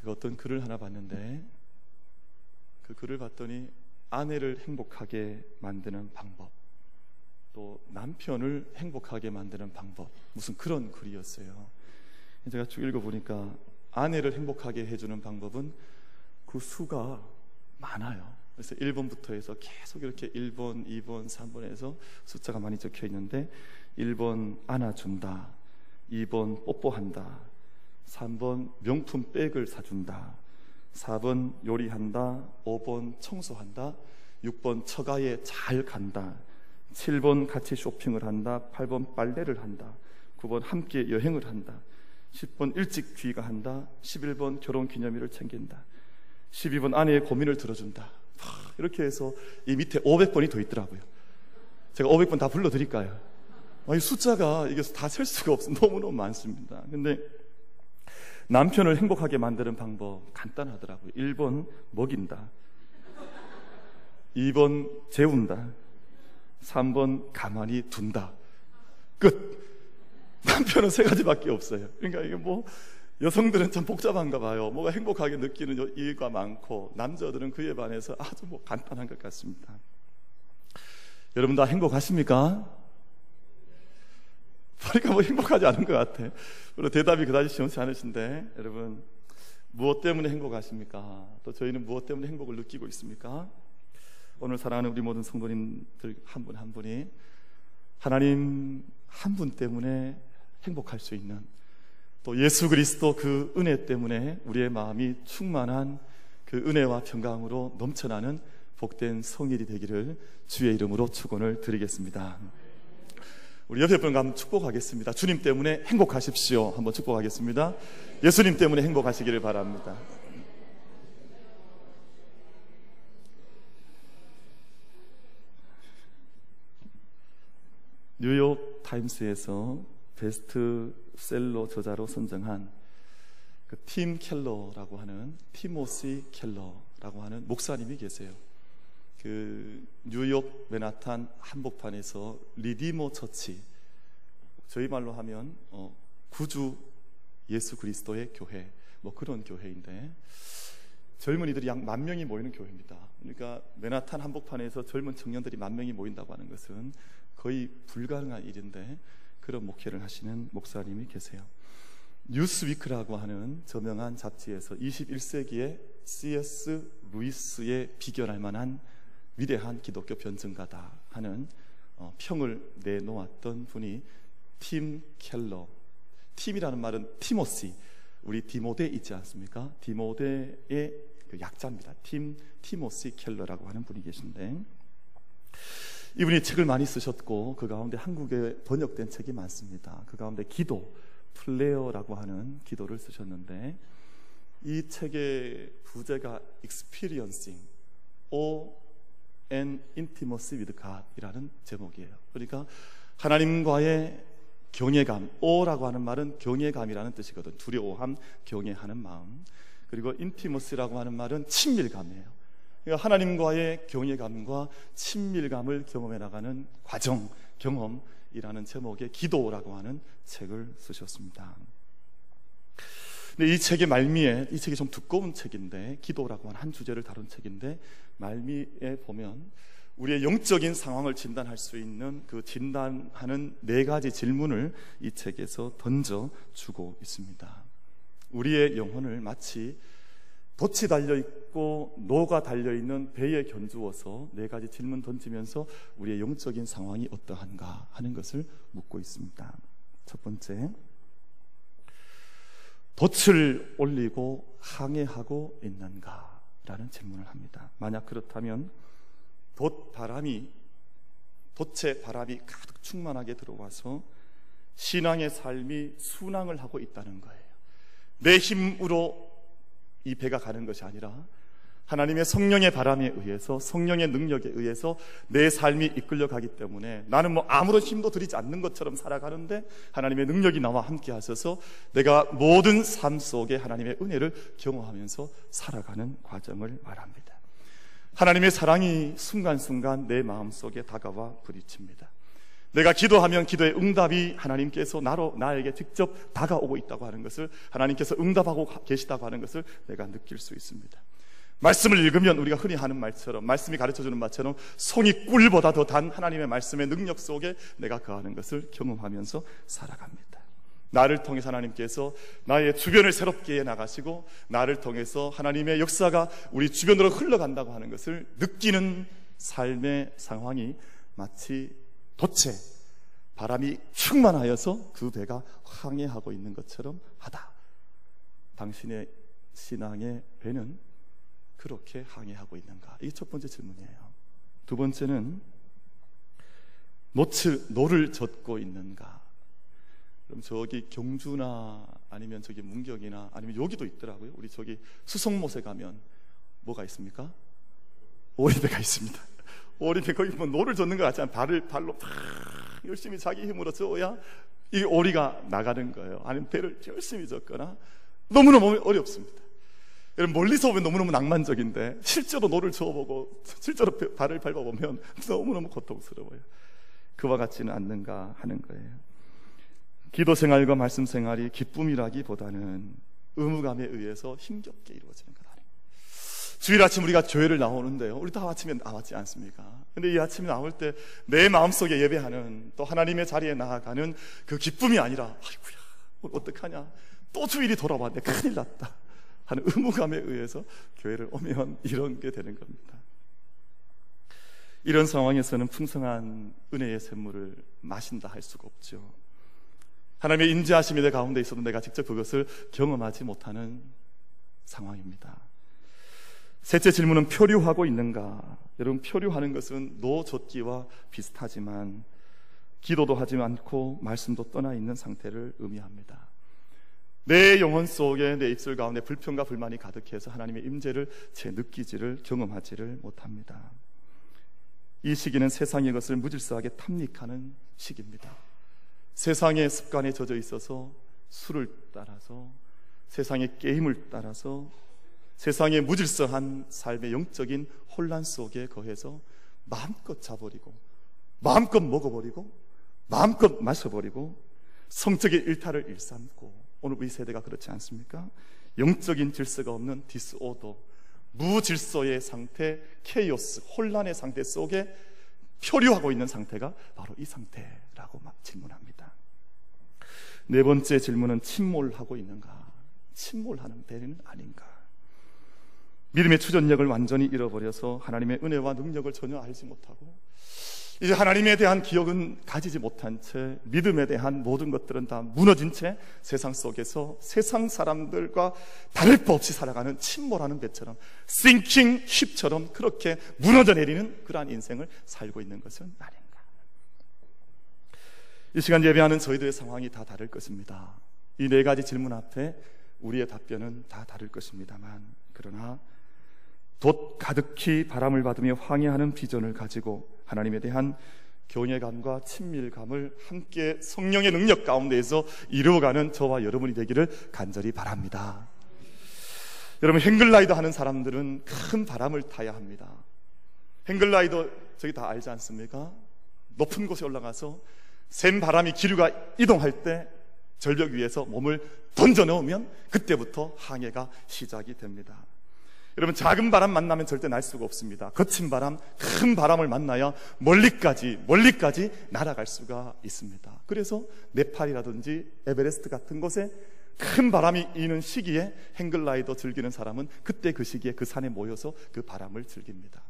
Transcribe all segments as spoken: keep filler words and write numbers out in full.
제가 어떤 글을 하나 봤는데 그 글을 봤더니 아내를 행복하게 만드는 방법, 또 남편을 행복하게 만드는 방법, 무슨 그런 글이었어요. 제가 쭉 읽어보니까 아내를 행복하게 해주는 방법은 그 수가 많아요. 그래서 일 번부터 해서 계속 이렇게 일 번, 이 번, 삼 번 해서 숫자가 많이 적혀 있는데 일 번 안아준다, 이 번 뽀뽀한다, 삼 번 명품 백을 사준다, 사 번 요리한다, 오 번 청소한다, 육 번 처가에 잘 간다, 칠 번 같이 쇼핑을 한다, 팔 번 빨래를 한다, 구 번 함께 여행을 한다, 십 번 일찍 귀가한다, 십일 번 결혼기념일을 챙긴다, 십이 번 아내의 고민을 들어준다. 이렇게 해서 이 밑에 오백 번이 더 있더라고요. 제가 오백 번 다 불러드릴까요? 이 숫자가 이게 다 셀 수가 없어. 너무너무 많습니다. 근데 남편을 행복하게 만드는 방법 간단하더라고요. 일 번 먹인다, 이 번 재운다, 삼 번 가만히 둔다. 끝. 남편은 세 가지밖에 없어요. 그러니까 이게 뭐 여성들은 참 복잡한가 봐요. 뭐가 행복하게 느끼는 이유가 많고 남자들은 그에 반해서 아주 뭐 간단한 것 같습니다. 여러분 다 행복하십니까? 보니까 뭐 행복하지 않은 것 같아. 그리고 대답이 그다지 시원치 않으신데, 여러분 무엇 때문에 행복하십니까? 또 저희는 무엇 때문에 행복을 느끼고 있습니까? 오늘 사랑하는 우리 모든 성도님들 한 분 한 분이 하나님 한 분 때문에 행복할 수 있는, 또 예수 그리스도 그 은혜 때문에 우리의 마음이 충만한 그 은혜와 평강으로 넘쳐나는 복된 성일이 되기를 주의 이름으로 축원을 드리겠습니다. 우리 옆에 분과 한번 축복하겠습니다. 주님 때문에 행복하십시오. 한번 축복하겠습니다. 예수님 때문에 행복하시기를 바랍니다. 뉴욕 타임스에서 베스트셀러 저자로 선정한 그 팀 켈러라고 하는 티모시 켈러라고 하는 목사님이 계세요. 그 뉴욕 맨하탄 한복판에서 리디머 처치, 저희 말로 하면 어, 구주 예수 그리스도의 교회, 뭐 그런 교회인데 젊은이들이 약 만 명이 모이는 교회입니다. 그러니까 맨하탄 한복판에서 젊은 청년들이 만 명이 모인다고 하는 것은 거의 불가능한 일인데 그런 목회를 하시는 목사님이 계세요. 뉴스위크라고 하는 저명한 잡지에서 이십일 세기의 씨 에스 루이스에 비견할 만한 위대한 기독교 변증가다 하는 어, 평을 내놓았던 분이 팀 켈러. 팀이라는 말은 티모시, 우리 디모데 있지 않습니까? 디모데의 그 약자입니다. 팀 티모시 켈러라고 하는 분이 계신데, 이분이 책을 많이 쓰셨고 그 가운데 한국에 번역된 책이 많습니다. 그 가운데 기도, 플레어라고 하는 기도를 쓰셨는데, 이 책의 부제가 Experiencing or an Intimacy with God 이라는 제목이에요. 그러니까 하나님과의 경외감, 오라고 하는 말은 경외감이라는 뜻이거든. 두려워함, 경외하는 마음. 그리고 intimacy라고 하는 말은 친밀감이에요. 그러니까 하나님과의 경외감과 친밀감을 경험해 나가는 과정, 경험이라는 제목의 기도라고 하는 책을 쓰셨습니다. 근데 이 책의 말미에, 이 책이 좀 두꺼운 책인데, 기도라고 하는 한 주제를 다룬 책인데, 말미에 보면 우리의 영적인 상황을 진단할 수 있는 그 진단하는 네 가지 질문을 이 책에서 던져주고 있습니다. 우리의 영혼을 마치 돛이 달려있고 노가 달려있는 배에 견주어서 네 가지 질문 던지면서 우리의 영적인 상황이 어떠한가 하는 것을 묻고 있습니다. 첫 번째, 돛을 올리고 항해하고 있는가? 라는 질문을 합니다. 만약 그렇다면 돛 바람이, 돛의 바람이 가득 충만하게 들어와서 신앙의 삶이 순항을 하고 있다는 거예요. 내 힘으로 이 배가 가는 것이 아니라 하나님의 성령의 바람에 의해서, 성령의 능력에 의해서 내 삶이 이끌려가기 때문에 나는 뭐 아무런 힘도 들이지 않는 것처럼 살아가는데 하나님의 능력이 나와 함께 하셔서 내가 모든 삶 속에 하나님의 은혜를 경험하면서 살아가는 과정을 말합니다. 하나님의 사랑이 순간순간 내 마음속에 다가와 부딪힙니다. 내가 기도하면 기도의 응답이 하나님께서 나로, 나에게 직접 다가오고 있다고 하는 것을, 하나님께서 응답하고 계시다고 하는 것을 내가 느낄 수 있습니다. 말씀을 읽으면 우리가 흔히 하는 말처럼, 말씀이 가르쳐주는 말처럼 송이 꿀보다 더 단 하나님의 말씀의 능력 속에 내가 거하는 것을 경험하면서 살아갑니다. 나를 통해서 하나님께서 나의 주변을 새롭게 해나가시고, 나를 통해서 하나님의 역사가 우리 주변으로 흘러간다고 하는 것을 느끼는 삶의 상황이 마치 돛에 바람이 충만하여서 그 배가 항해하고 있는 것처럼 하다. 당신의 신앙의 배는 그렇게 항해하고 있는가? 이게 첫 번째 질문이에요. 두 번째는 노츠, 노를 젓고 있는가? 그럼 저기 경주나 아니면 저기 문경이나 아니면 여기도 있더라고요. 우리 저기 수성못에 가면 뭐가 있습니까? 오리배가 있습니다. 오리배 거기 뭐 노를 젓는 것 같지 않아요? 발을 발로 다 열심히 자기 힘으로 저어야 이 오리가 나가는 거예요. 아니면 배를 열심히 젓거나. 너무너무 어렵습니다. 여러분, 멀리서 보면 너무너무 낭만적인데 실제로 노를 저어보고 실제로 발을 밟아보면 너무너무 고통스러워요. 그와 같지는 않는가 하는 거예요. 기도 생활과 말씀 생활이 기쁨이라기보다는 의무감에 의해서 힘겹게 이루어지는 것 아닙니까? 주일 아침 우리가 교회를 나오는데요, 우리 다 아침에 나왔지 않습니까? 근데 이 아침에 나올 때 내 마음속에 예배하는, 또 하나님의 자리에 나아가는 그 기쁨이 아니라 아이고야 어떡하냐, 또 주일이 돌아왔네, 큰일 났다 하는 의무감에 의해서 교회를 오면 이런 게 되는 겁니다. 이런 상황에서는 풍성한 은혜의 샘물을 마신다 할 수가 없죠. 하나님의 인자하심이 내 가운데 있어도 내가 직접 그것을 경험하지 못하는 상황입니다. 셋째 질문은 표류하고 있는가? 여러분, 표류하는 것은 노젓기와 비슷하지만 기도도 하지 않고 말씀도 떠나 있는 상태를 의미합니다. 내 영혼 속에, 내 입술 가운데 불평과 불만이 가득해서 하나님의 임재를 제 느끼지를, 경험하지를 못합니다. 이 시기는 세상의 것을 무질서하게 탐닉하는 시기입니다. 세상의 습관에 젖어 있어서 술을 따라서, 세상의 게임을 따라서, 세상의 무질서한 삶의 영적인 혼란 속에 거해서 마음껏 자버리고, 마음껏 먹어버리고, 마음껏 마셔버리고, 성적인 일탈을 일삼고, 오늘 우리 세대가 그렇지 않습니까? 영적인 질서가 없는 디스오더, 무질서의 상태, 케이오스, 혼란의 상태 속에 표류하고 있는 상태가 바로 이 상태라고 막 질문합니다. 네 번째 질문은 침몰하고 있는가? 침몰하는 배는 아닌가? 믿음의 추전력을 완전히 잃어버려서 하나님의 은혜와 능력을 전혀 알지 못하고, 이제 하나님에 대한 기억은 가지지 못한 채, 믿음에 대한 모든 것들은 다 무너진 채 세상 속에서 세상 사람들과 다를 바 없이 살아가는 침몰하는 배처럼, sinking ship처럼 그렇게 무너져 내리는 그러한 인생을 살고 있는 것은 아닌가. 이 시간 예배하는 저희들의 상황이 다 다를 것입니다. 이 네 가지 질문 앞에 우리의 답변은 다 다를 것입니다만, 그러나 돛 가득히 바람을 받으며 항해하는 비전을 가지고 하나님에 대한 교회감과 친밀감을 함께 성령의 능력 가운데에서 이루어가는 저와 여러분이 되기를 간절히 바랍니다. 여러분, 행글라이더 하는 사람들은 큰 바람을 타야 합니다. 행글라이더 저기 다 알지 않습니까? 높은 곳에 올라가서 센 바람이 기류가 이동할 때 절벽 위에서 몸을 던져 넣으면 그때부터 항해가 시작이 됩니다. 여러분, 작은 바람 만나면 절대 날 수가 없습니다. 거친 바람, 큰 바람을 만나야 멀리까지 멀리까지 날아갈 수가 있습니다. 그래서 네팔이라든지 에베레스트 같은 곳에 큰 바람이 이는 시기에 행글라이더 즐기는 사람은 그때 그 시기에 그 산에 모여서 그 바람을 즐깁니다.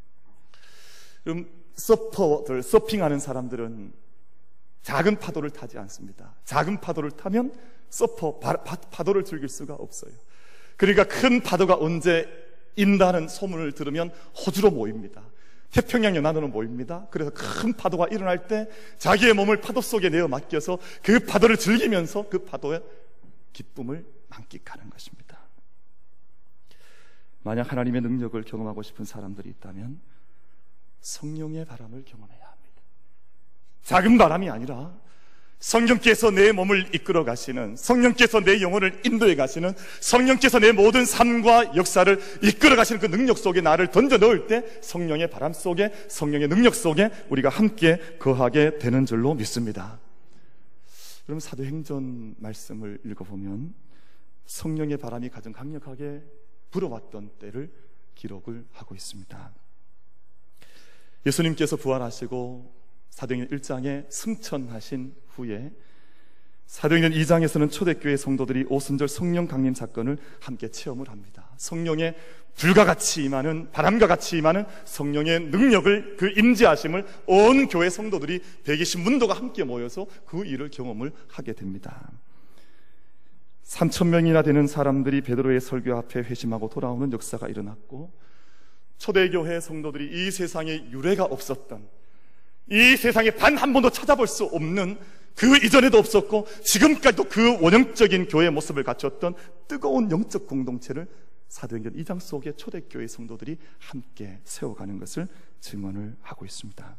그럼 서퍼들, 서핑하는 사람들은 작은 파도를 타지 않습니다. 작은 파도를 타면 서퍼, 바, 파, 파도를 즐길 수가 없어요. 그러니까 큰 파도가 언제 인다는 소문을 들으면 호주로 모입니다. 태평양 연안으로 모입니다. 그래서 큰 파도가 일어날 때 자기의 몸을 파도 속에 내어 맡겨서 그 파도를 즐기면서 그 파도의 기쁨을 만끽하는 것입니다. 만약 하나님의 능력을 경험하고 싶은 사람들이 있다면 성령의 바람을 경험해야 합니다. 작은 바람이 아니라 성령께서 내 몸을 이끌어 가시는, 성령께서 내 영혼을 인도해 가시는, 성령께서 내 모든 삶과 역사를 이끌어 가시는 그 능력 속에 나를 던져 넣을 때 성령의 바람 속에, 성령의 능력 속에 우리가 함께 거하게 되는 줄로 믿습니다. 그럼 사도행전 말씀을 읽어보면 성령의 바람이 가장 강력하게 불어왔던 때를 기록을 하고 있습니다. 예수님께서 부활하시고 사도행전 일 장에 승천하신 후에 사도행전 이 장에서는 초대교회 성도들이 오순절 성령 강림 사건을 함께 체험을 합니다. 성령의 불과 같이 임하는, 바람과 같이 임하는 성령의 능력을, 그 임재하심을 온 교회 성도들이 백이십 문도가 함께 모여서 그 일을 경험을 하게 됩니다. 삼천 명이나 되는 사람들이 베드로의 설교 앞에 회심하고 돌아오는 역사가 일어났고, 초대교회 성도들이 이 세상에 유례가 없었던, 이 세상에 단 한 번도 찾아볼 수 없는, 그 이전에도 없었고 지금까지도 그 원형적인 교회의 모습을 갖췄던 뜨거운 영적 공동체를 사도행전 이 장 속에 초대교회 성도들이 함께 세워가는 것을 증언을 하고 있습니다.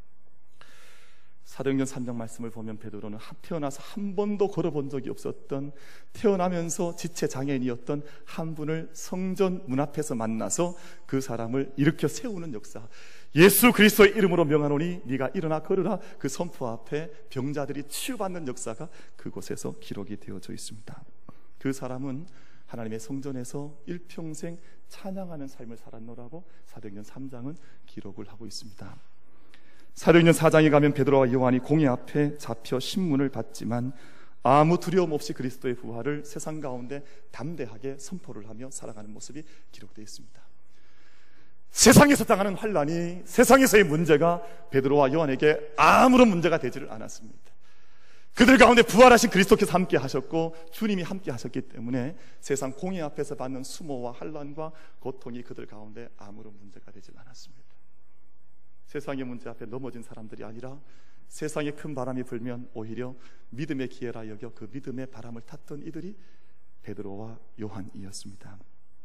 사도행전 삼 장 말씀을 보면 베드로는 태어나서 한 번도 걸어본 적이 없었던, 태어나면서 지체장애인이었던 한 분을 성전 문 앞에서 만나서 그 사람을 일으켜 세우는 역사, 예수 그리스도의 이름으로 명하노니 네가 일어나 걸으라, 그 선포 앞에 병자들이 치유받는 역사가 그곳에서 기록이 되어져 있습니다. 그 사람은 하나님의 성전에서 일평생 찬양하는 삶을 살았노라고 사도행전 삼 장은 기록을 하고 있습니다. 사도행전 사 장에 가면 베드로와 요한이 공회 앞에 잡혀 신문을 받지만 아무 두려움 없이 그리스도의 부활을 세상 가운데 담대하게 선포를 하며 살아가는 모습이 기록되어 있습니다. 세상에서 당하는 환난이, 세상에서의 문제가 베드로와 요한에게 아무런 문제가 되지를 않았습니다. 그들 가운데 부활하신 그리스도께서 함께 하셨고 주님이 함께 하셨기 때문에 세상 공의 앞에서 받는 수모와 환난과 고통이 그들 가운데 아무런 문제가 되질 않았습니다. 세상의 문제 앞에 넘어진 사람들이 아니라 세상에 큰 바람이 불면 오히려 믿음의 기회라 여겨 그 믿음의 바람을 탔던 이들이 베드로와 요한이었습니다.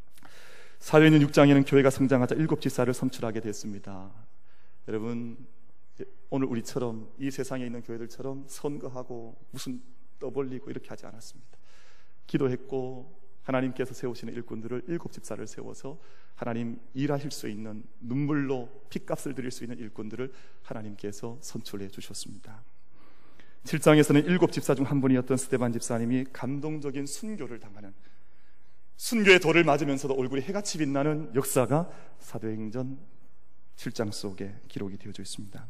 사도행전 육 장에는 교회가 성장하자 일곱 집사를 선출하게 됐습니다. 여러분, 오늘 우리처럼 이 세상에 있는 교회들처럼 선거하고 무슨 떠벌리고 이렇게 하지 않았습니다. 기도했고 하나님께서 세우시는 일꾼들을 일곱 집사를 세워서 하나님 일하실 수 있는, 눈물로 핏값을 드릴 수 있는 일꾼들을 하나님께서 선출해 주셨습니다. 칠 장에서는 일곱 집사 중 한 분이었던 스데반 집사님이 감동적인 순교를 당하는, 순교의 돌을 맞으면서도 얼굴이 해같이 빛나는 역사가 사도행전 칠 장 속에 기록이 되어져 있습니다.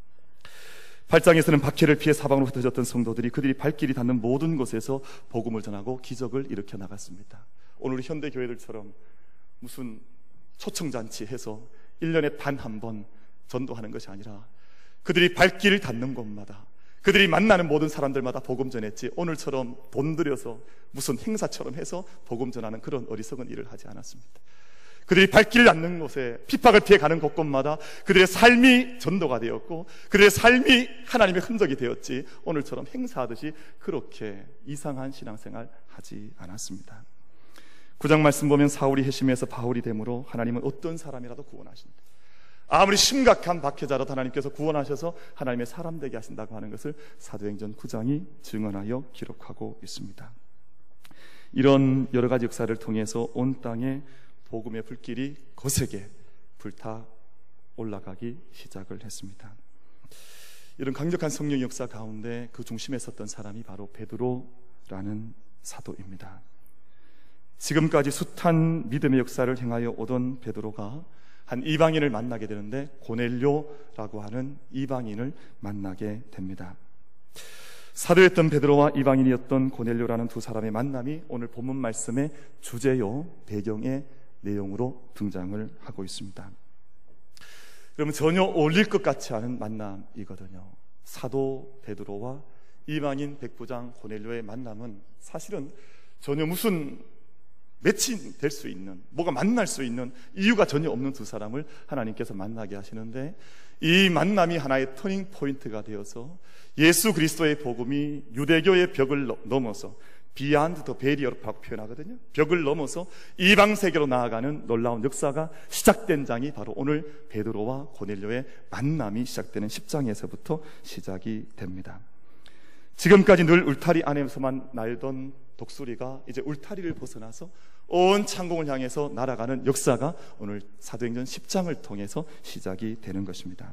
팔 장에서는 박해를 피해 사방으로 흩어졌던 성도들이 그들이 발길이 닿는 모든 곳에서 복음을 전하고 기적을 일으켜 나갔습니다. 오늘 현대 교회들처럼 무슨 초청잔치 해서 일 년에 단 한 번 전도하는 것이 아니라 그들이 발길을 닿는 곳마다, 그들이 만나는 모든 사람들마다 복음 전했지, 오늘처럼 돈 들여서 무슨 행사처럼 해서 복음 전하는 그런 어리석은 일을 하지 않았습니다. 그들이 발길을 닿는 곳에, 핍박을 피해 가는 곳곳마다 그들의 삶이 전도가 되었고 그들의 삶이 하나님의 흔적이 되었지, 오늘처럼 행사하듯이 그렇게 이상한 신앙생활 하지 않았습니다. 구 장 말씀 보면 사울이 회심해서 바울이 되므로 하나님은 어떤 사람이라도 구원하신다. 아무리 심각한 박해자라도 하나님께서 구원하셔서 하나님의 사람 되게 하신다고 하는 것을 사도행전 구 장이 증언하여 기록하고 있습니다. 이런 여러 가지 역사를 통해서 온 땅에 복음의 불길이 거세게 불타 올라가기 시작을 했습니다. 이런 강력한 성령 역사 가운데 그 중심에 섰던 사람이 바로 베드로라는 사도입니다. 지금까지 숱한 믿음의 역사를 행하여 오던 베드로가 한 이방인을 만나게 되는데 고넬료라고 하는 이방인을 만나게 됩니다. 사도였던 베드로와 이방인이었던 고넬료라는 두 사람의 만남이 오늘 본문 말씀의 주제요, 배경의 내용으로 등장을 하고 있습니다. 그러면 전혀 어울릴 것 같지 않은 만남이거든요. 사도 베드로와 이방인 백부장 고넬료의 만남은 사실은 전혀 무슨 매칭될 수 있는, 뭐가 만날 수 있는 이유가 전혀 없는 두 사람을 하나님께서 만나게 하시는데, 이 만남이 하나의 터닝 포인트가 되어서 예수 그리스도의 복음이 유대교의 벽을 넘어서, Beyond the barrier라고 표현하거든요. 벽을 넘어서 이방 세계로 나아가는 놀라운 역사가 시작된 장이 바로 오늘 베드로와 고넬료의 만남이 시작되는 십 장에서부터 시작이 됩니다. 지금까지 늘 울타리 안에서만 날던 독수리가 이제 울타리를 벗어나서 온 창공을 향해서 날아가는 역사가 오늘 사도행전 십 장을 통해서 시작이 되는 것입니다.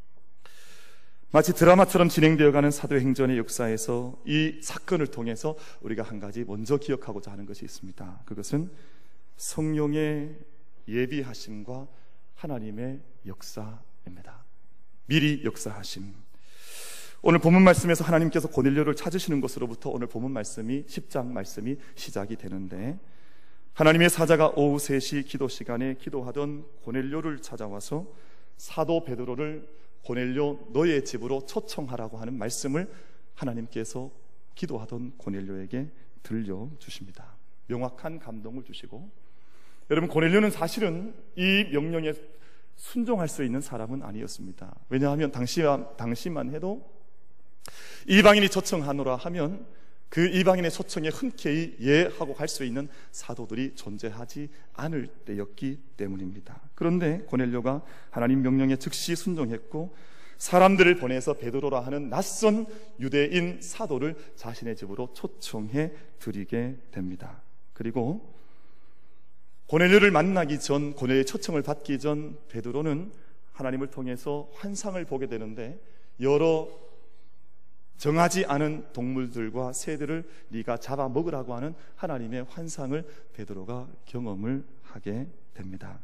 마치 드라마처럼 진행되어가는 사도행전의 역사에서 이 사건을 통해서 우리가 한 가지 먼저 기억하고자 하는 것이 있습니다. 그것은 성령의 예비하심과 하나님의 역사입니다. 미리 역사하심. 오늘 본문 말씀에서 하나님께서 고넬료를 찾으시는 것으로부터 오늘 본문 말씀이 십 장 말씀이 시작이 되는데, 하나님의 사자가 오후 세 시 기도 시간에 기도하던 고넬료를 찾아와서 사도 베드로를 고넬료 너의 집으로 초청하라고 하는 말씀을 하나님께서 기도하던 고넬료에게 들려주십니다. 명확한 감동을 주시고, 여러분, 고넬료는 사실은 이 명령에 순종할 수 있는 사람은 아니었습니다. 왜냐하면 당시만, 당시만 해도 이방인이 초청하노라 하면 그 이방인의 초청에 흔쾌히 예하고 갈 수 있는 사도들이 존재하지 않을 때였기 때문입니다. 그런데 고넬료가 하나님 명령에 즉시 순종했고 사람들을 보내서 베드로라 하는 낯선 유대인 사도를 자신의 집으로 초청해 드리게 됩니다. 그리고 고넬료를 만나기 전, 고넬료의 초청을 받기 전 베드로는 하나님을 통해서 환상을 보게 되는데, 여러 정하지 않은 동물들과 새들을 네가 잡아먹으라고 하는 하나님의 환상을 베드로가 경험을 하게 됩니다.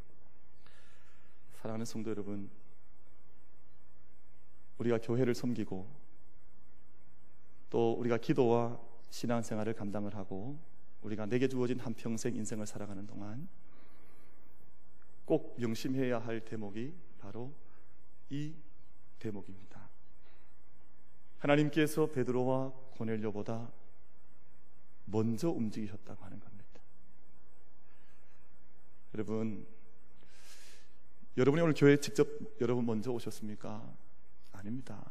사랑하는 성도 여러분, 우리가 교회를 섬기고 또 우리가 기도와 신앙생활을 감당을 하고 우리가 내게 주어진 한평생 인생을 살아가는 동안 꼭 명심해야 할 대목이 바로 이 대목입니다. 하나님께서 베드로와 고넬료보다 먼저 움직이셨다고 하는 겁니다. 여러분, 여러분이 오늘 교회에 직접 여러분 먼저 오셨습니까? 아닙니다.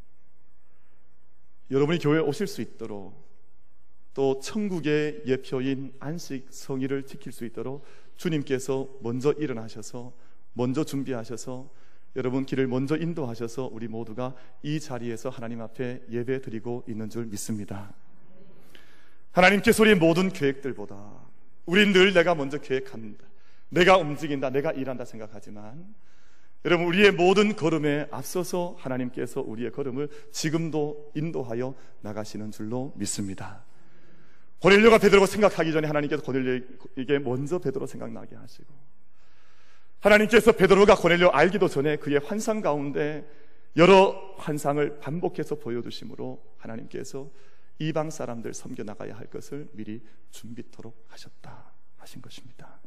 여러분이 교회에 오실 수 있도록, 또 천국의 예표인 안식 성의를 지킬 수 있도록 주님께서 먼저 일어나셔서, 먼저 준비하셔서, 여러분 길을 먼저 인도하셔서 우리 모두가 이 자리에서 하나님 앞에 예배 드리고 있는 줄 믿습니다. 하나님께서 우리의 모든 계획들보다 우린 늘 내가 먼저 계획합니다, 내가 움직인다, 내가 일한다 생각하지만, 여러분, 우리의 모든 걸음에 앞서서 하나님께서 우리의 걸음을 지금도 인도하여 나가시는 줄로 믿습니다. 고넬료가 베드로가 생각하기 전에 하나님께서 고넬료에게 먼저 베드로 생각나게 하시고, 하나님께서 베드로가 고넬료 알기도 전에 그의 환상 가운데 여러 환상을 반복해서 보여주심으로 하나님께서 이방 사람들 섬겨나가야 할 것을 미리 준비토록 하셨다 하신 것입니다.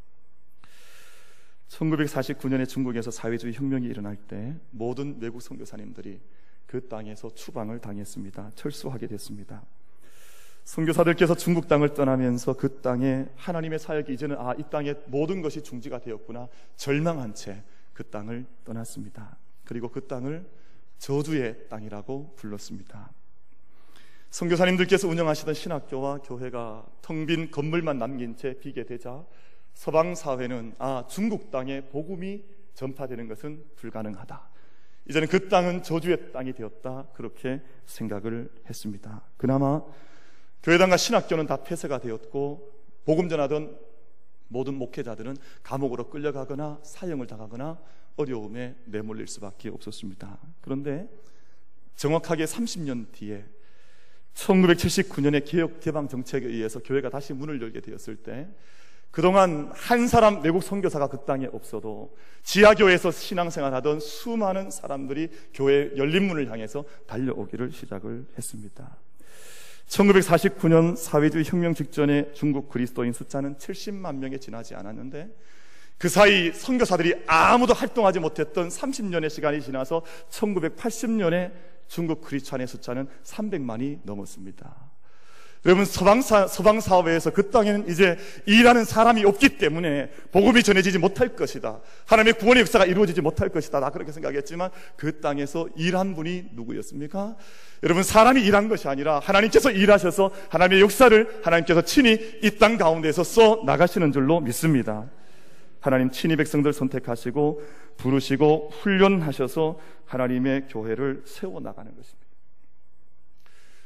천구백사십구 년에 중국에서 사회주의 혁명이 일어날 때 모든 외국 선교사님들이 그 땅에서 추방을 당했습니다. 철수하게 됐습니다. 선교사들께서 중국 땅을 떠나면서 그 땅에 하나님의 사역이 이제는 아, 이 땅의 모든 것이 중지가 되었구나 절망한 채 그 땅을 떠났습니다. 그리고 그 땅을 저주의 땅이라고 불렀습니다. 선교사님들께서 운영하시던 신학교와 교회가 텅 빈 건물만 남긴 채 비게 되자 서방 사회는 아, 중국 땅에 복음이 전파되는 것은 불가능하다, 이제는 그 땅은 저주의 땅이 되었다, 그렇게 생각을 했습니다. 그나마 교회당과 신학교는 다 폐쇄가 되었고 복음 전하던 모든 목회자들은 감옥으로 끌려가거나 사형을 당하거나 어려움에 내몰릴 수밖에 없었습니다. 그런데 정확하게 삼십 년 뒤에 천구백칠십구 년의 개혁 개방 정책에 의해서 교회가 다시 문을 열게 되었을 때, 그동안 한 사람 외국 선교사가 그 땅에 없어도 지하교회에서 신앙생활하던 수많은 사람들이 교회 열린 문을 향해서 달려오기를 시작을 했습니다. 천구백사십구 년 사회주의 혁명 직전에 중국 그리스도인 숫자는 칠십만 명에 지나지 않았는데, 그 사이 선교사들이 아무도 활동하지 못했던 삼십 년의 시간이 지나서 천구백팔십 년에 중국 크리스찬의 숫자는 삼백만이 넘었습니다. 여러분, 서방사, 서방사회에서 그 땅에는 이제 일하는 사람이 없기 때문에 복음이 전해지지 못할 것이다, 하나님의 구원의 역사가 이루어지지 못할 것이다, 나 그렇게 생각했지만 그 땅에서 일한 분이 누구였습니까? 여러분, 사람이 일한 것이 아니라 하나님께서 일하셔서 하나님의 역사를 하나님께서 친히 이 땅 가운데서 써 나가시는 줄로 믿습니다. 하나님 친히 백성들 선택하시고 부르시고 훈련하셔서 하나님의 교회를 세워나가는 것입니다.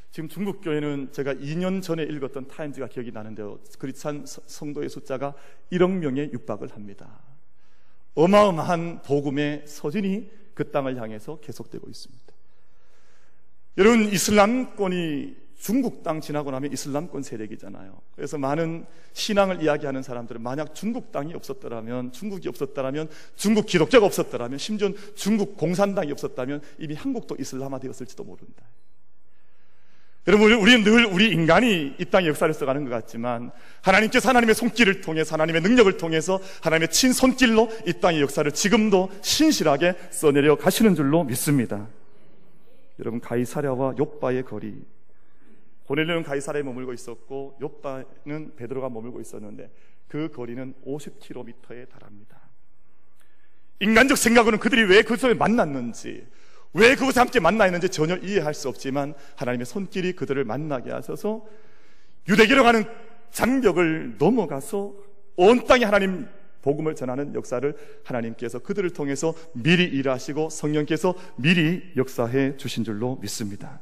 지금 중국 교회는 제가 이 년 전에 읽었던 타임즈가 기억이 나는데요, 크리스찬 성도의 숫자가 일억 명에 육박을 합니다. 어마어마한 복음의 서진이 그 땅을 향해서 계속되고 있습니다. 여러분, 이슬람권이 중국 땅 지나고 나면 이슬람권 세력이잖아요. 그래서 많은 신앙을 이야기하는 사람들은 만약 중국 땅이 없었더라면, 중국이 없었더라면, 중국 기독교가 없었더라면, 심지어 중국 공산당이 없었다면 이미 한국도 이슬람화 되었을지도 모른다. 여러분, 우리는 늘 우리 인간이 이 땅의 역사를 써가는 것 같지만 하나님께서 하나님의 손길을 통해서, 하나님의 능력을 통해서, 하나님의 친손길로 이 땅의 역사를 지금도 신실하게 써내려 가시는 줄로 믿습니다. 여러분, 가이사랴와 욥바의 거리, 고넬료는 가이사랴에 머물고 있었고 욥바는 베드로가 머물고 있었는데 그 거리는 오십 킬로미터에 달합니다. 인간적 생각으로는 그들이 왜 그곳에 만났는지, 왜 그곳에 함께 만나 있는지 전혀 이해할 수 없지만 하나님의 손길이 그들을 만나게 하셔서 유대교로 가는 장벽을 넘어가서 온 땅에 하나님 복음을 전하는 역사를 하나님께서 그들을 통해서 미리 일하시고 성령께서 미리 역사해 주신 줄로 믿습니다.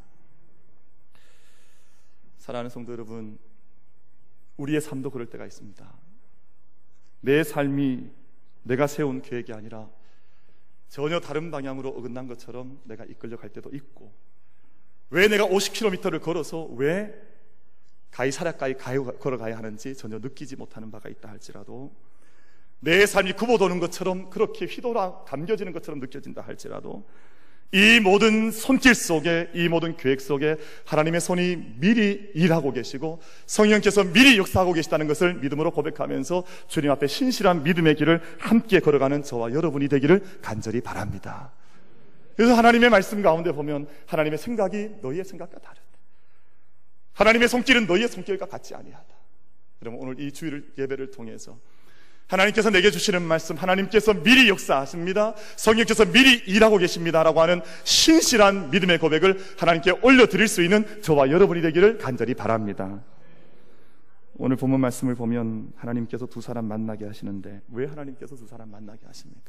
사랑하는 성도 여러분, 우리의 삶도 그럴 때가 있습니다. 내 삶이 내가 세운 계획이 아니라 전혀 다른 방향으로 어긋난 것처럼 내가 이끌려 갈 때도 있고, 왜 내가 오십 킬로미터를 걸어서 왜 가이사랴까지 걸어가야 하는지 전혀 느끼지 못하는 바가 있다 할지라도, 내 삶이 굽어 도는 것처럼 그렇게 휘돌아 감겨지는 것처럼 느껴진다 할지라도, 이 모든 손길 속에, 이 모든 계획 속에 하나님의 손이 미리 일하고 계시고 성령께서 미리 역사하고 계시다는 것을 믿음으로 고백하면서 주님 앞에 신실한 믿음의 길을 함께 걸어가는 저와 여러분이 되기를 간절히 바랍니다. 그래서 하나님의 말씀 가운데 보면 하나님의 생각이 너희의 생각과 다르다, 하나님의 손길은 너희의 손길과 같지 아니하다. 여러분, 오늘 이 주일 예배를 통해서 하나님께서 내게 주시는 말씀, 하나님께서 미리 역사하십니다, 성령께서 미리 일하고 계십니다라고 하는 신실한 믿음의 고백을 하나님께 올려드릴 수 있는 저와 여러분이 되기를 간절히 바랍니다. 오늘 본문 말씀을 보면 하나님께서 두 사람 만나게 하시는데 왜 하나님께서 두 사람 만나게 하십니까?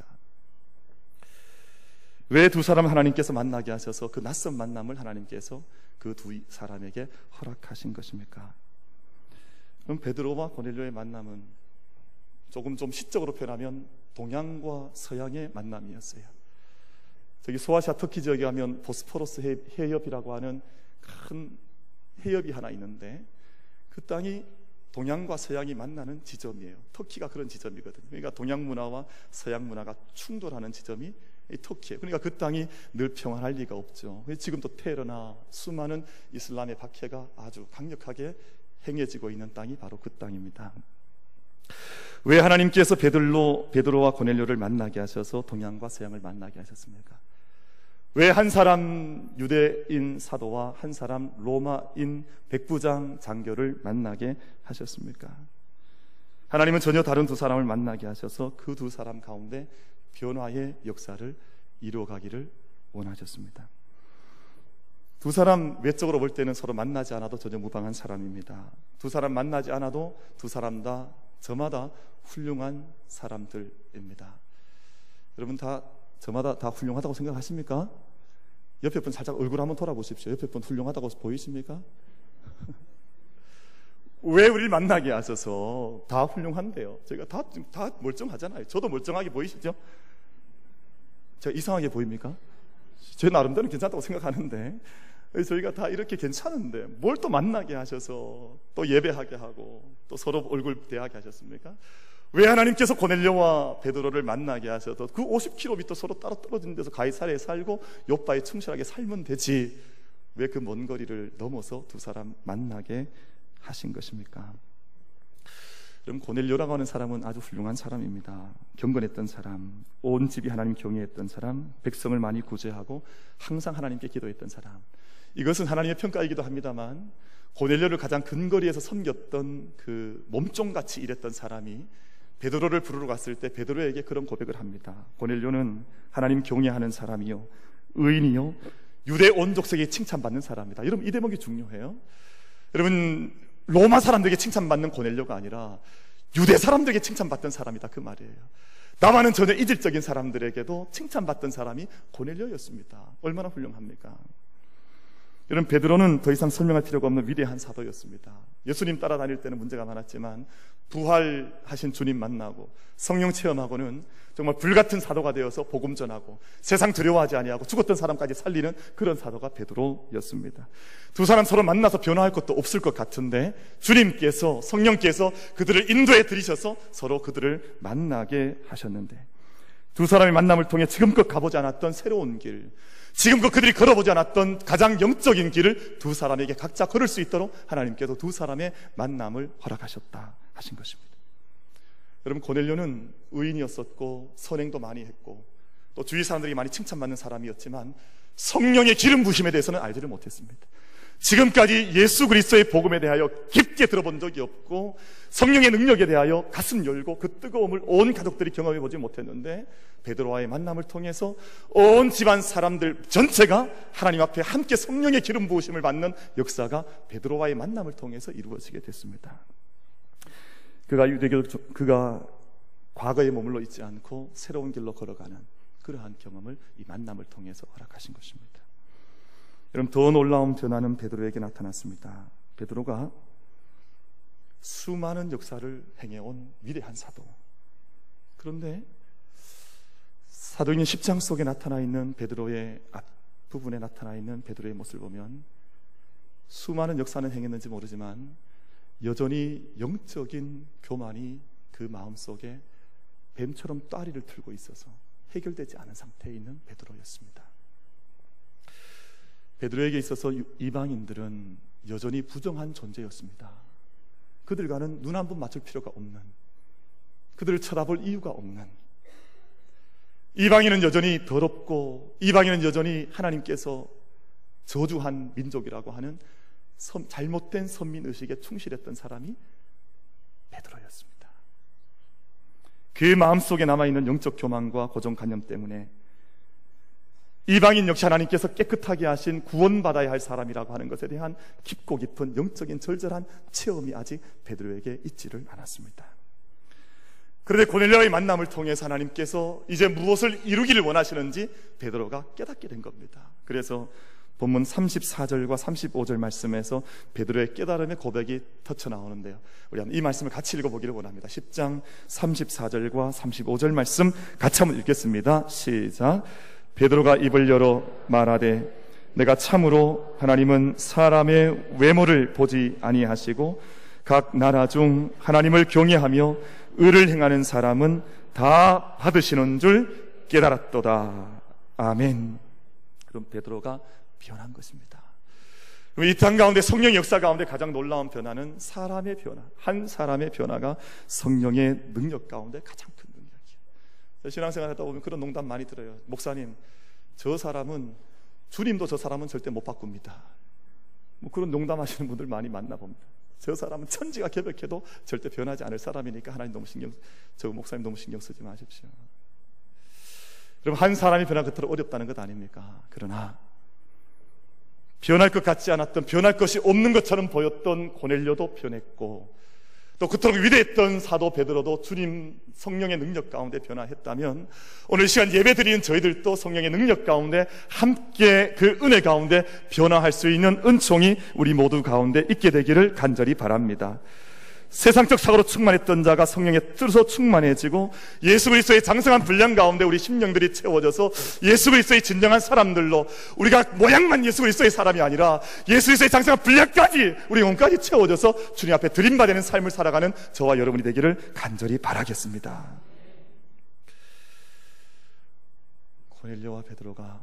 왜 두 사람 하나님께서 만나게 하셔서 그 낯선 만남을 하나님께서 그 두 사람에게 허락하신 것입니까? 그럼 베드로와 고넬료의 만남은 조금 좀 시적으로 표현하면 동양과 서양의 만남이었어요. 저기 소아시아 터키 지역에 가면 보스포러스 해협이라고 하는 큰 해협이 하나 있는데 그 땅이 동양과 서양이 만나는 지점이에요. 터키가 그런 지점이거든요. 그러니까 동양 문화와 서양 문화가 충돌하는 지점이 이 터키예요. 그러니까 그 땅이 늘 평안할 리가 없죠. 지금도 테러나 수많은 이슬람의 박해가 아주 강력하게 행해지고 있는 땅이 바로 그 땅입니다. 왜 하나님께서 베들로, 베드로와 고넬료를 만나게 하셔서 동양과 서양을 만나게 하셨습니까? 왜 한 사람 유대인 사도와 한 사람 로마인 백부장 장교를 만나게 하셨습니까? 하나님은 전혀 다른 두 사람을 만나게 하셔서 그 두 사람 가운데 변화의 역사를 이루어가기를 원하셨습니다. 두 사람 외적으로 볼 때는 서로 만나지 않아도 전혀 무방한 사람입니다. 두 사람 만나지 않아도 두 사람 다 저마다 훌륭한 사람들입니다. 여러분 다 저마다 다 훌륭하다고 생각하십니까? 옆에 분 살짝 얼굴 한번 돌아보십시오. 옆에 분 훌륭하다고 보이십니까? 왜 우리를 만나게 하셔서 다 훌륭한데요? 저희가 다, 다 멀쩡하잖아요. 저도 멀쩡하게 보이시죠? 제가 이상하게 보입니까? 제 나름대로 괜찮다고 생각하는데 저희가 다 이렇게 괜찮은데 뭘 또 만나게 하셔서 또 예배하게 하고 또 서로 얼굴 대하게 하셨습니까? 왜 하나님께서 고넬료와 베드로를 만나게 하셔도 그 오십 킬로미터 서로 따로 떨어진 데서 가이사랴에 살고 욥바에 충실하게 살면 되지 왜 그 먼 거리를 넘어서 두 사람 만나게 하신 것입니까? 그럼 고넬료라고 하는 사람은 아주 훌륭한 사람입니다. 경건했던 사람, 온 집이 하나님 경외했던 사람, 백성을 많이 구제하고 항상 하나님께 기도했던 사람. 이것은 하나님의 평가이기도 합니다만 고넬료를 가장 근거리에서 섬겼던 그 몸종같이 일했던 사람이 베드로를 부르러 갔을 때 베드로에게 그런 고백을 합니다. 고넬료는 하나님 경외하는 사람이요 의인이요 유대 온 족속에게 칭찬받는 사람이다. 여러분 이 대목이 중요해요. 여러분 로마 사람들에게 칭찬받는 고넬료가 아니라 유대 사람들에게 칭찬받던 사람이다 그 말이에요. 남한은 전혀 이질적인 사람들에게도 칭찬받던 사람이 고넬료였습니다. 얼마나 훌륭합니까? 여러분, 베드로는 더 이상 설명할 필요가 없는 위대한 사도였습니다. 예수님 따라다닐 때는 문제가 많았지만 부활하신 주님 만나고 성령 체험하고는 정말 불같은 사도가 되어서 복음 전하고 세상 두려워하지 아니하고 죽었던 사람까지 살리는 그런 사도가 베드로였습니다. 두 사람 서로 만나서 변화할 것도 없을 것 같은데 주님께서, 성령께서 그들을 인도해 들이셔서 서로 그들을 만나게 하셨는데, 두 사람의 만남을 통해 지금껏 가보지 않았던 새로운 길, 지금껏 그들이 걸어보지 않았던 가장 영적인 길을 두 사람에게 각자 걸을 수 있도록 하나님께서 두 사람의 만남을 허락하셨다 하신 것입니다. 여러분, 고넬료는 의인이었었고 선행도 많이 했고 또 주위 사람들이 많이 칭찬받는 사람이었지만 성령의 기름 부심에 대해서는 알지를 못했습니다. 지금까지 예수 그리스도의 복음에 대하여 깊게 들어본 적이 없고 성령의 능력에 대하여 가슴 열고 그 뜨거움을 온 가족들이 경험해 보지 못했는데, 베드로와의 만남을 통해서 온 집안 사람들 전체가 하나님 앞에 함께 성령의 기름 부으심을 받는 역사가 베드로와의 만남을 통해서 이루어지게 됐습니다. 그가 유대교, 그가 과거에 머물러 있지 않고 새로운 길로 걸어가는 그러한 경험을 이 만남을 통해서 허락하신 것입니다. 여러분, 더 놀라운 변화는 베드로에게 나타났습니다. 베드로가 수많은 역사를 행해온 위대한 사도, 그런데 사도행전 십 장 속에 나타나 있는 베드로의 앞부분에 나타나 있는 베드로의 모습을 보면 수많은 역사는 행했는지 모르지만 여전히 영적인 교만이 그 마음속에 뱀처럼 따리를 틀고 있어서 해결되지 않은 상태에 있는 베드로였습니다. 베드로에게 있어서 이방인들은 여전히 부정한 존재였습니다. 그들과는 눈 한 번 맞출 필요가 없는, 그들을 쳐다볼 이유가 없는, 이방인은 여전히 더럽고 이방인은 여전히 하나님께서 저주한 민족이라고 하는 선, 잘못된 선민의식에 충실했던 사람이 베드로였습니다. 그의 마음속에 남아있는 영적 교만과 고정관념 때문에 이방인 역시 하나님께서 깨끗하게 하신 구원받아야 할 사람이라고 하는 것에 대한 깊고 깊은 영적인 절절한 체험이 아직 베드로에게 있지를 않았습니다. 그런데 고넬료와의 만남을 통해서 하나님께서 이제 무엇을 이루기를 원하시는지 베드로가 깨닫게 된 겁니다. 그래서 본문 삼십사 절과 삼십오 절 말씀에서 베드로의 깨달음의 고백이 터쳐 나오는데요, 우리 한번 이 말씀을 같이 읽어보기를 원합니다. 십 장 삼십사 절과 삼십오 절 말씀 같이 한번 읽겠습니다. 시작. 베드로가 입을 열어 말하되 내가 참으로 하나님은 사람의 외모를 보지 아니하시고 각 나라 중 하나님을 경외하며 의를 행하는 사람은 다 받으시는 줄 깨달았도다. 아멘. 그럼 베드로가 변한 것입니다. 이 땅 가운데 성령의 역사 가운데 가장 놀라운 변화는 사람의 변화, 한 사람의 변화가 성령의 능력 가운데 가장 큰 능력이에요. 신앙생활 하다 보면 그런 농담 많이 들어요. 목사님, 저 사람은, 주님도 저 사람은 절대 못 바꿉니다. 뭐 그런 농담하시는 분들 많이 만나봅니다. 저 사람은 천지가 개벽해도 절대 변하지 않을 사람이니까 하나님 너무 신경, 저 목사님 너무 신경 쓰지 마십시오. 여러분, 한 사람이 변하기 그토록 어렵다는 것 아닙니까? 그러나 변할 것 같지 않았던, 변할 것이 없는 것처럼 보였던 고넬료도 변했고, 또 그토록 위대했던 사도 베드로도 주님 성령의 능력 가운데 변화했다면, 오늘 시간 예배 드리는 저희들도 성령의 능력 가운데 함께 그 은혜 가운데 변화할 수 있는 은총이 우리 모두 가운데 있게 되기를 간절히 바랍니다. 세상적 사고로 충만했던 자가 성령의 뜻으로 충만해지고 예수 그리스도의 장성한 분량 가운데 우리 심령들이 채워져서 예수 그리스도의 진정한 사람들로, 우리가 모양만 예수 그리스도의 사람이 아니라 예수 그리스도의 장성한 분량까지 우리 영혼까지 채워져서 주님 앞에 드림받는 삶을 살아가는 저와 여러분이 되기를 간절히 바라겠습니다. 고넬료와 베드로가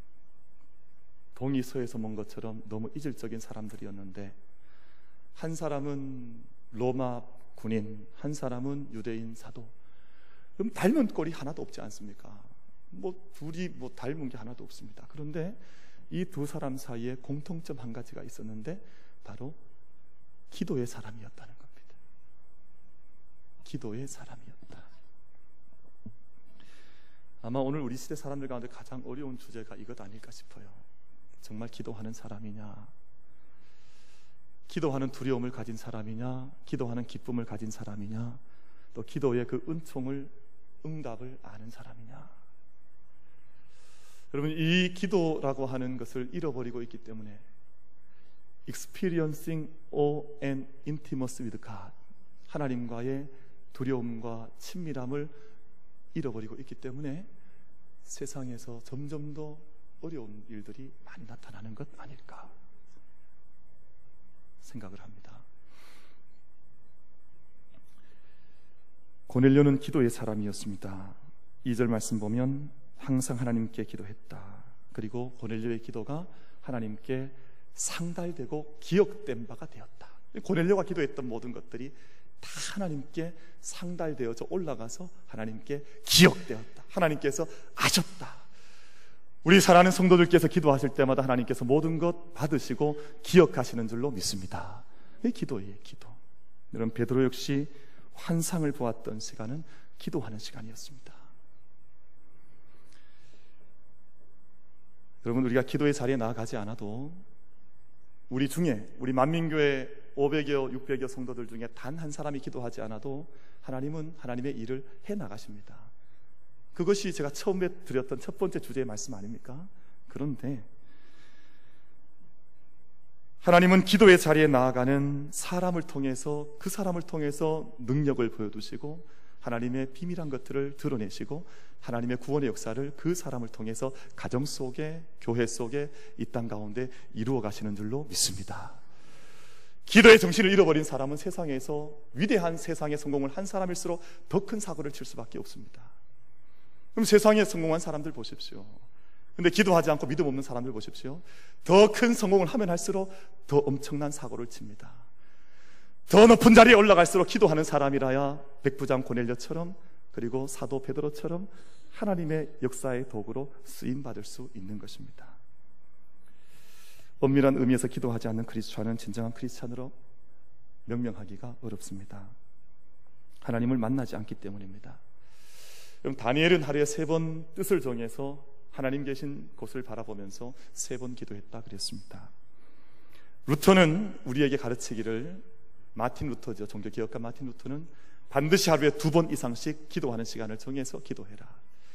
동이 서에서 먼 것처럼 너무 이질적인 사람들이었는데, 한 사람은 로마 군인, 한 사람은 유대인 사도. 그럼 닮은 꼴이 하나도 없지 않습니까? 뭐 둘이 뭐 닮은 게 하나도 없습니다. 그런데 이 두 사람 사이에 공통점 한 가지가 있었는데 바로 기도의 사람이었다는 겁니다. 기도의 사람이었다. 아마 오늘 우리 시대 사람들 가운데 가장 어려운 주제가 이것 아닐까 싶어요. 정말 기도하는 사람이냐, 기도하는 두려움을 가진 사람이냐, 기도하는 기쁨을 가진 사람이냐, 또 기도의 그 은총을, 응답을 아는 사람이냐. 여러분, 이 기도라고 하는 것을 잃어버리고 있기 때문에 experiencing awe and intimacy with God, 하나님과의 두려움과 친밀함을 잃어버리고 있기 때문에 세상에서 점점 더 어려운 일들이 많이 나타나는 것 아닐까 생각을 합니다. 고넬료는 기도의 사람이었습니다. 이 절 말씀 보면 항상 하나님께 기도했다. 그리고 고넬료의 기도가 하나님께 상달되고 기억된 바가 되었다. 고넬료가 기도했던 모든 것들이 다 하나님께 상달되어져 올라가서 하나님께 기억되었다. 하나님께서 아셨다. 우리 사랑하는 성도들께서 기도하실 때마다 하나님께서 모든 것 받으시고 기억하시는 줄로 믿습니다. 이 기도예요, 기도. 여러분, 베드로 역시 환상을 보았던 시간은 기도하는 시간이었습니다. 여러분, 우리가 기도의 자리에 나아가지 않아도 우리 중에, 우리 만민교회 오백여, 육백여 성도들 중에 단 한 사람이 기도하지 않아도 하나님은 하나님의 일을 해나가십니다. 그것이 제가 처음에 드렸던 첫 번째 주제의 말씀 아닙니까? 그런데 하나님은 기도의 자리에 나아가는 사람을 통해서, 그 사람을 통해서 능력을 보여주시고 하나님의 비밀한 것들을 드러내시고 하나님의 구원의 역사를 그 사람을 통해서 가정 속에, 교회 속에, 이 땅 가운데 이루어 가시는 줄로 믿습니다. 기도의 정신을 잃어버린 사람은 세상에서 위대한 세상의 성공을 한 사람일수록 더 큰 사고를 칠 수밖에 없습니다. 그럼 세상에 성공한 사람들 보십시오. 근데 기도하지 않고 믿음 없는 사람들 보십시오. 더 큰 성공을 하면 할수록 더 엄청난 사고를 칩니다. 더 높은 자리에 올라갈수록 기도하는 사람이라야 백부장 고넬료처럼, 그리고 사도 베드로처럼 하나님의 역사의 도구로 쓰임받을 수 있는 것입니다. 엄밀한 의미에서 기도하지 않는 크리스찬은 진정한 크리스찬으로 명명하기가 어렵습니다. 하나님을 만나지 않기 때문입니다. 그럼 다니엘은 하루에 세 번 뜻을 정해서 하나님 계신 곳을 바라보면서 세 번 기도했다 그랬습니다. 루터는 우리에게 가르치기를, 마틴 루터죠, 종교개혁가 마틴 루터는 반드시 하루에 두 번 이상씩 기도하는 시간을 정해서 기도해라.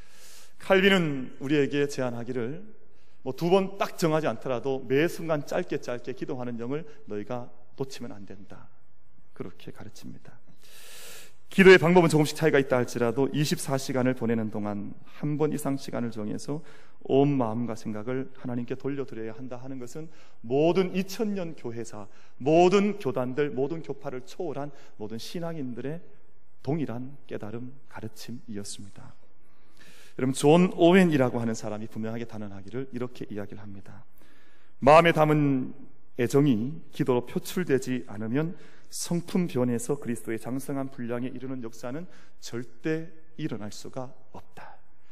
칼빈은 우리에게 제안하기를 뭐 두 번 딱 정하지 않더라도 매 순간 짧게 짧게 기도하는 영을 너희가 놓치면 안 된다, 그렇게 가르칩니다. 기도의 방법은 조금씩 차이가 있다 할지라도 이십사 시간을 보내는 동안 한 번 이상 시간을 정해서 온 마음과 생각을 하나님께 돌려드려야 한다 하는 것은 모든 이천 년 교회사, 모든 교단들, 모든 교파를 초월한 모든 신앙인들의 동일한 깨달음, 가르침이었습니다. 여러분, 존 오웬이라고 하는 사람이 분명하게 단언하기를 이렇게 이야기를 합니다. 마음에 담은 애정이 기도로 표출되지 않으면 성품 변해서 그리스도의 장성한 분량에 이르는 역사는 절대 일어날 수가 없다.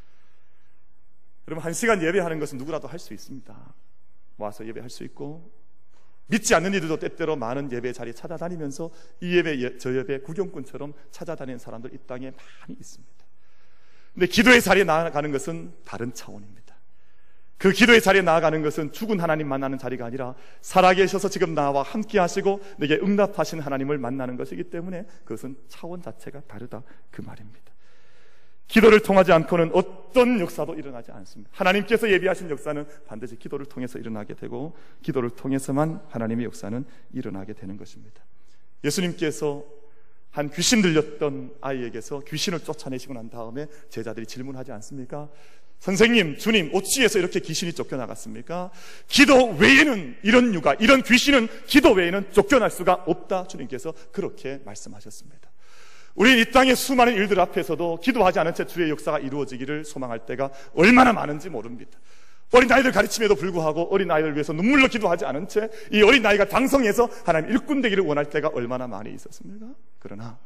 여러분, 한 시간 예배하는 것은 누구라도 할 수 있습니다. 와서 예배할 수 있고, 믿지 않는 이들도 때때로 많은 예배 자리에 찾아다니면서 이 예배 저 예배 구경꾼처럼 찾아다니는 사람들 이 땅에 많이 있습니다. 근데 기도의 자리에 나아가는 것은 다른 차원입니다. 그 기도의 자리에 나아가는 것은 죽은 하나님 만나는 자리가 아니라 살아계셔서 지금 나와 함께 하시고 내게 응답하신 하나님을 만나는 것이기 때문에 그것은 차원 자체가 다르다, 그 말입니다. 기도를 통하지 않고는 어떤 역사도 일어나지 않습니다. 하나님께서 예비하신 역사는 반드시 기도를 통해서 일어나게 되고, 기도를 통해서만 하나님의 역사는 일어나게 되는 것입니다. 예수님께서 한 귀신 들렸던 아이에게서 귀신을 쫓아내시고 난 다음에 제자들이 질문하지 않습니까? 선생님, 주님, 어찌해서 이렇게 귀신이 쫓겨나갔습니까? 기도 외에는 이런 유가, 이런 귀신은 기도 외에는 쫓겨날 수가 없다, 주님께서 그렇게 말씀하셨습니다. 우리는 이 땅의 수많은 일들 앞에서도 기도하지 않은 채 주의 역사가 이루어지기를 소망할 때가 얼마나 많은지 모릅니다. 어린아이들 가르침에도 불구하고 어린아이를 위해서 눈물로 기도하지 않은 채 이 어린아이가 장성해서 하나님 일꾼 되기를 원할 때가 얼마나 많이 있었습니까? 그러나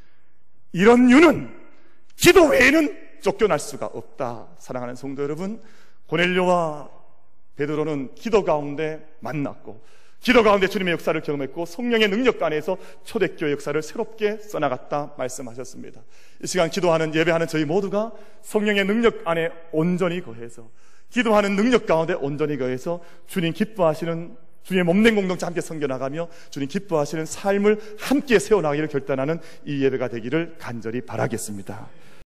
이런 유는 기도 외에는 쫓겨날 수가 없다. 사랑하는 성도 여러분, 고넬료와 베드로는 기도 가운데 만났고, 기도 가운데 주님의 역사를 경험했고, 성령의 능력 안에서 초대교회 역사를 새롭게 써나갔다 말씀하셨습니다. 이 시간 기도하는, 예배하는 저희 모두가 성령의 능력 안에 온전히 거해서, 기도하는 능력 가운데 온전히 거해서 주님 기뻐하시는, 주님의 몸된 공동체 함께 섬겨나가며 주님 기뻐하시는 삶을 함께 세워나가기를 결단하는 이 예배가 되기를 간절히 바라겠습니다.